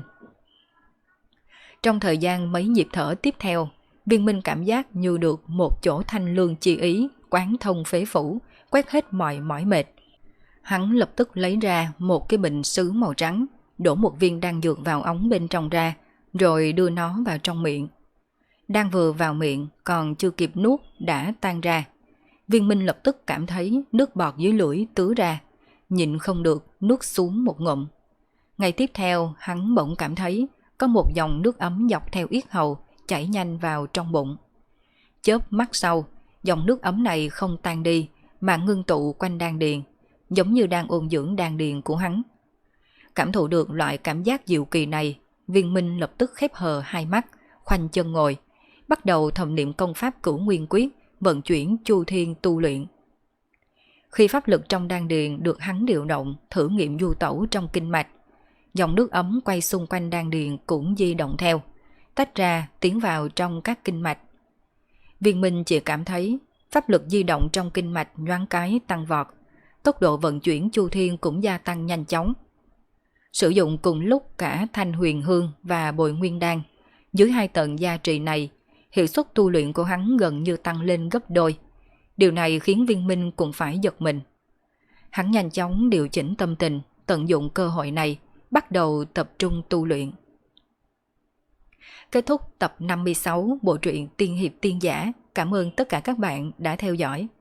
Trong thời gian mấy nhịp thở tiếp theo, Viên Minh cảm giác như được một chỗ thanh lương chi ý, quán thông phế phủ, quét hết mọi mỏi mệt. Hắn lập tức lấy ra một cái bình sứ màu trắng, đổ một viên đan dược vào ống bên trong ra, rồi đưa nó vào trong miệng. Đan vừa vào miệng còn chưa kịp nuốt đã tan ra. Viên Minh lập tức cảm thấy nước bọt dưới lưỡi tứ ra, nhịn không được nuốt xuống một ngụm. Ngày tiếp theo hắn bỗng cảm thấy có một dòng nước ấm dọc theo yết hầu chảy nhanh vào trong bụng. Chớp mắt sau, dòng nước ấm này không tan đi mà ngưng tụ quanh đan điền, giống như đang ôn dưỡng đan điền của hắn. Cảm thụ được loại cảm giác diệu kỳ này, Viên Minh lập tức khép hờ hai mắt, khoanh chân ngồi, bắt đầu thầm niệm công pháp Cửu Nguyên Quyết, vận chuyển Chu Thiên tu luyện. Khi pháp lực trong đan điền được hắn điều động, thử nghiệm du tẩu trong kinh mạch, dòng nước ấm quay xung quanh đan điền cũng di động theo, tách ra tiến vào trong các kinh mạch. Viên Minh chỉ cảm thấy pháp lực di động trong kinh mạch nhoáng cái tăng vọt, tốc độ vận chuyển Chu Thiên cũng gia tăng nhanh chóng. Sử dụng cùng lúc cả thanh huyền hương và bồi nguyên đan, dưới hai tầng gia trì này, hiệu suất tu luyện của hắn gần như tăng lên gấp đôi. Điều này khiến Viên Minh cũng phải giật mình. Hắn nhanh chóng điều chỉnh tâm tình, tận dụng cơ hội này, bắt đầu tập trung tu luyện. Kết thúc tập 56 bộ truyện Tiên Hiệp Tiên Giả. Cảm ơn tất cả các bạn đã theo dõi.